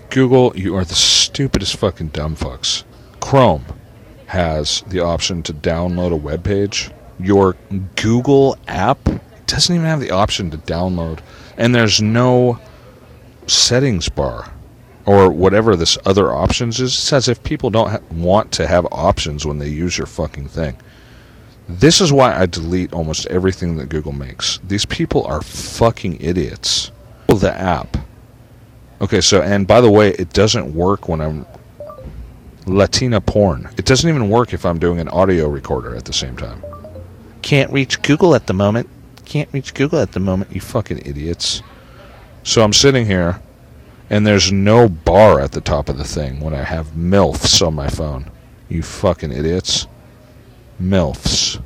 Google, you are the stupidest fucking dumb fucks. Chrome has the option to download a web page. Your Google app doesn't even have the option to download. And there's no settings bar or whatever this other options is. It's as if people don't want to have options when they use your fucking thing. This is why I delete almost everything that Google makes. These people are fucking idiots. The app. Okay, so, and by the way, it doesn't work when I'm Latina porn. It doesn't even work if I'm doing an audio recorder at the same time. Can't reach Google at the moment. Can't reach Google at the moment, you fucking idiots. So I'm sitting here, and there's no bar at the top of the thing when I have MILFs on my phone. You fucking idiots. MILFs.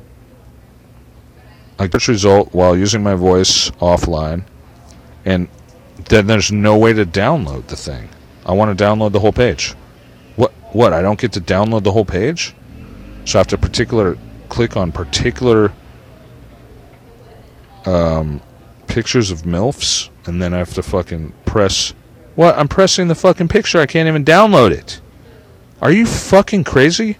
I get result while using my voice offline, and then there's no way to download the thing. I want to download the whole page. What? I don't get to download the whole page? So I have to click on particular pictures of MILFs, and then I have to fucking press... What? I'm pressing the fucking picture. I can't even download it. Are you fucking crazy?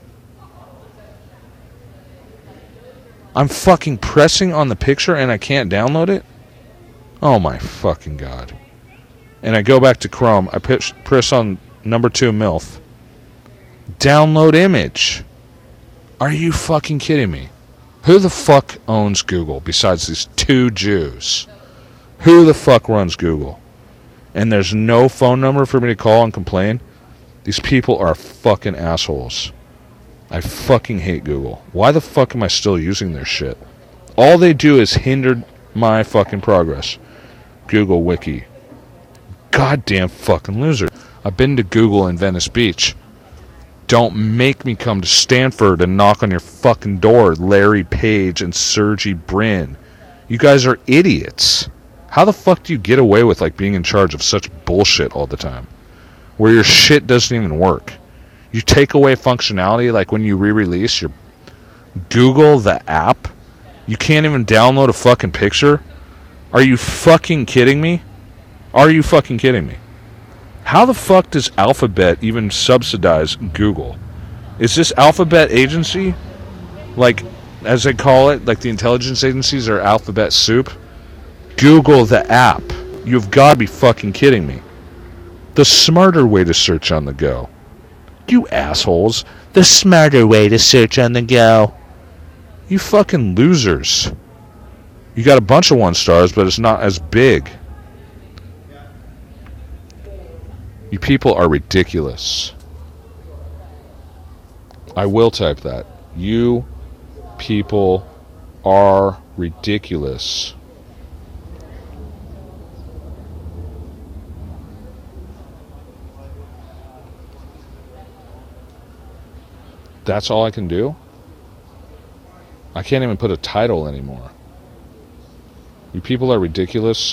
I'm fucking pressing on the picture and I can't download it? Oh my fucking god. And I go back to Chrome. I press on number 2 MILF. Download image. Are you fucking kidding me? Who the fuck owns Google besides these 2 Jews? Who the fuck runs Google? And there's no phone number for me to call and complain? These people are fucking assholes. I fucking hate Google. Why the fuck am I still using their shit? All they do is hinder my fucking progress. Google Wiki. Goddamn fucking loser. I've been to Google in Venice Beach. Don't make me come to Stanford and knock on your fucking door, Larry Page and Sergey Brin. You guys are idiots. How the fuck do you get away with like being in charge of such bullshit all the time? Where your shit doesn't even work. You take away functionality like when you re-release your Google, the app. You can't even download a fucking picture? Are you fucking kidding me? Are you fucking kidding me? How the fuck does Alphabet even subsidize Google? Is this Alphabet agency? Like, as they call it, like the intelligence agencies are Alphabet soup? Google, the app. You've got to be fucking kidding me. The smarter way to search on the go. You assholes. The smarter way to search on the go. You fucking losers. You got a bunch of 1 stars, but it's not as big. You people are ridiculous. I will type that. You people are ridiculous. That's all I can do? I can't even put a title anymore. You people are ridiculous.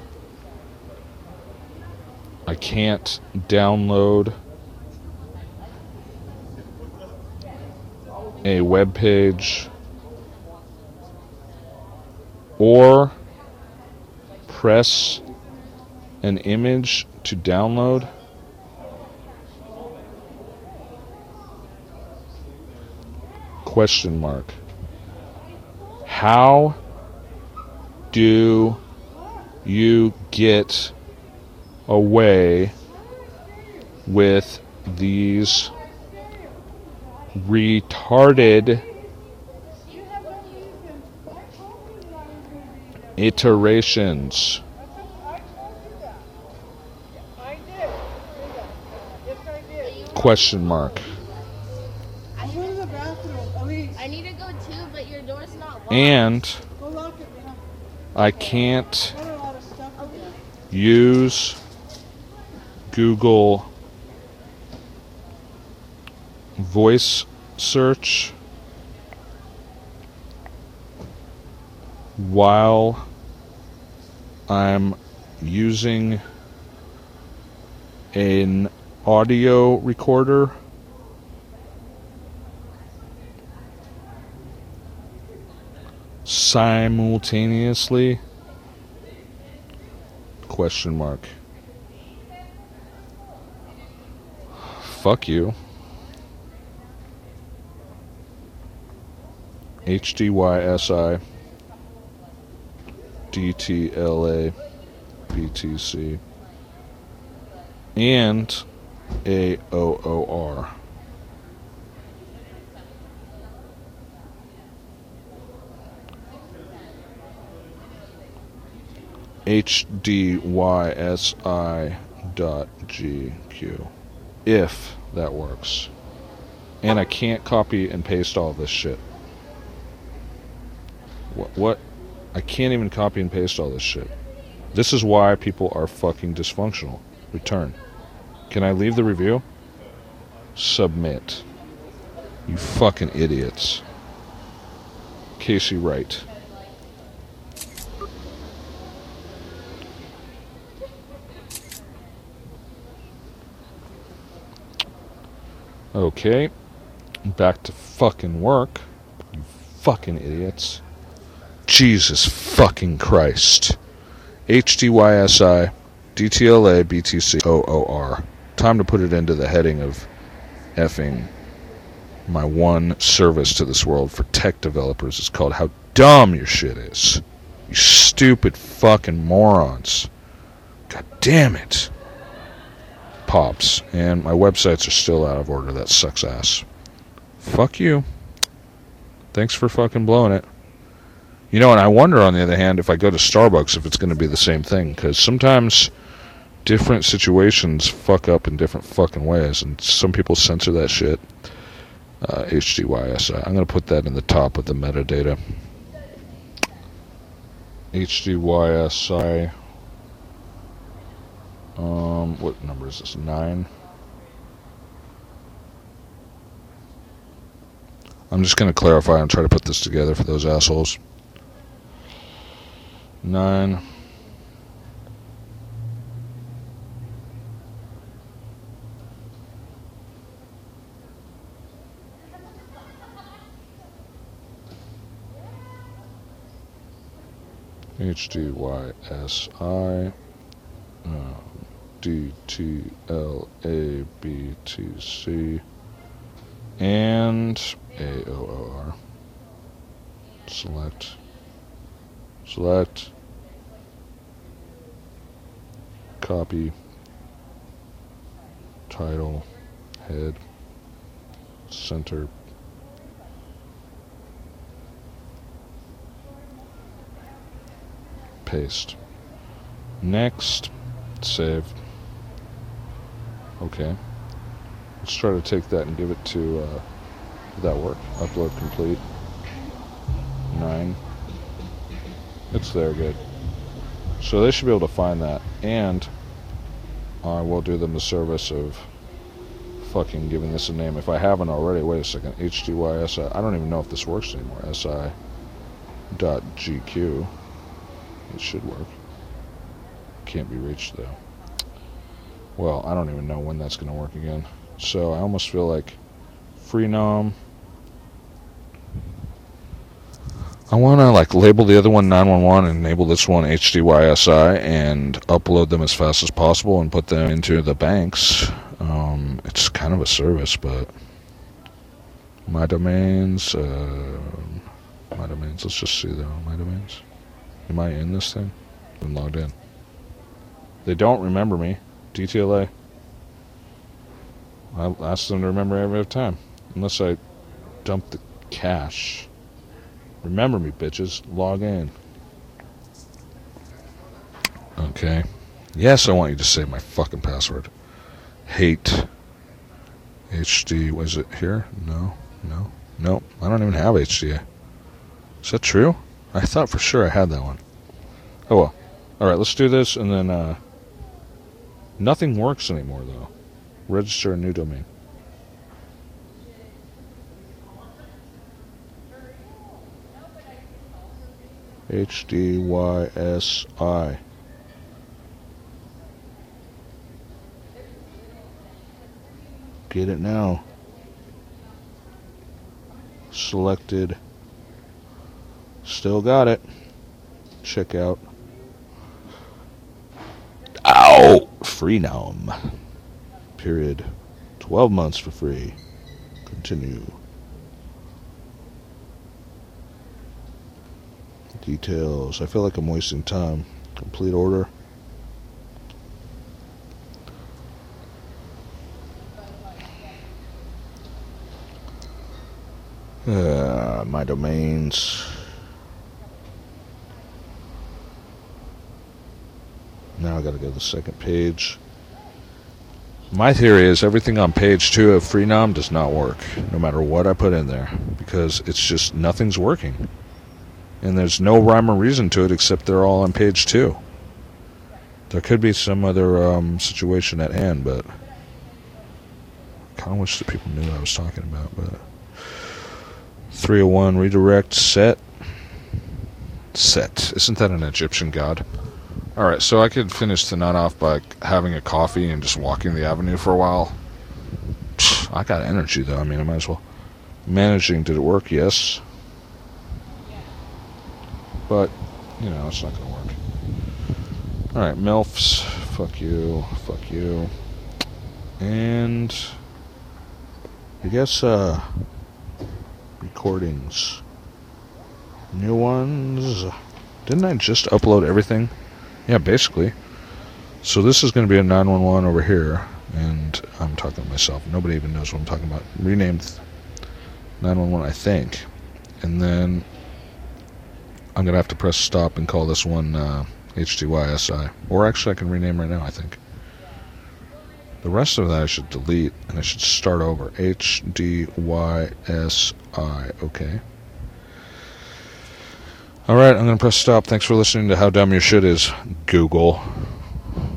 I can't download a web page or press an image to download. Question mark. How do you get away with these retarded iterations? Question mark. I need to go too, but your door's not locked. And I can't use Google voice search while I'm using an audio recorder. Simultaneously? Question mark. Fuck you. HDYSI DTLA BTC and AOOR. HDYSI.GQ. If that works. And I can't copy and paste all this shit. What? I can't even copy and paste all this shit. This is why people are fucking dysfunctional. Return. Can I leave the review? Submit. You fucking idiots. Casey Wright. Okay. Back to fucking work. You fucking idiots. Jesus fucking Christ. HDYSI DTLA BTC OOR. Time to put it into the heading of effing my one service to this world for tech developers. It's called How Dumb Your Shit Is. You stupid fucking morons. God damn it. Pops. And my websites are still out of order. That sucks ass. Fuck you. Thanks for fucking blowing it. You know, and I wonder, on the other hand, if I go to Starbucks, if it's going to be the same thing. Because sometimes different situations fuck up in different fucking ways. And some people censor that shit. HDYSI. I'm going to put that in the top of the metadata. HDYSI. What number is this? 9. I'm just going to clarify and try to put this together for those assholes. 9. HDYSI DTLABTC and AOOR. Select. Copy. Title. Head. Center. Paste. Next. Save. Okay. Let's try to take that and give it to, did that work? Upload complete. 9. It's there, good. So they should be able to find that, and I will do them the service of fucking giving this a name. If I haven't already, wait a second, HDYSI, I don't even know if this works anymore, SI.GQ. It should work. Can't be reached, though. Well, I don't even know when that's going to work again. So I almost feel like Freenom. I want to like label the other one 911 and enable this one HDYSI and upload them as fast as possible and put them into the banks. It's kind of a service, but my domains, let's just see though, my domains. Am I in this thing? I'm logged in. They don't remember me. DTLA. I'll ask them to remember every other time. Unless I dump the cache. Remember me, bitches. Log in. Okay. Yes, I want you to save my fucking password. Hate. HD. Was it here? No. I don't even have HDA. Is that true? I thought for sure I had that one. Oh well. Alright, let's do this and then, nothing works anymore, though. Register a new domain. HDYSI. Get it now. Selected. Still got it. Check out. Ow! Freenom. Period. 12 months for free. Continue. Details. I feel like I'm wasting time. Complete order. My domains. Now I gotta go to the second page. My theory is everything on page 2 of Freenom does not work, no matter what I put in there, because it's just nothing's working. And there's no rhyme or reason to it except they're all on page 2. There could be some other situation at hand, but I kind of wish that people knew what I was talking about. But 301 redirect set. Set. Isn't that an Egyptian god? Alright, so I could finish tonight off by having a coffee and just walking the avenue for a while. I got energy, though. I mean, I might as well. Managing, did it work? Yes. But, you know, it's not going to work. Alright, MILFs. Fuck you. Fuck you. And I guess, recordings. New ones. Didn't I just upload everything? Yeah, basically. So this is going to be a 911 over here, and I'm talking to myself. Nobody even knows what I'm talking about. Renamed 911, I think. And then I'm going to have to press stop and call this one HDYSI. Or actually, I can rename right now, I think. The rest of that I should delete, and I should start over. HDYSI, okay. Alright, I'm going to press stop. Thanks for listening to How Dumb Your Shit Is, Google.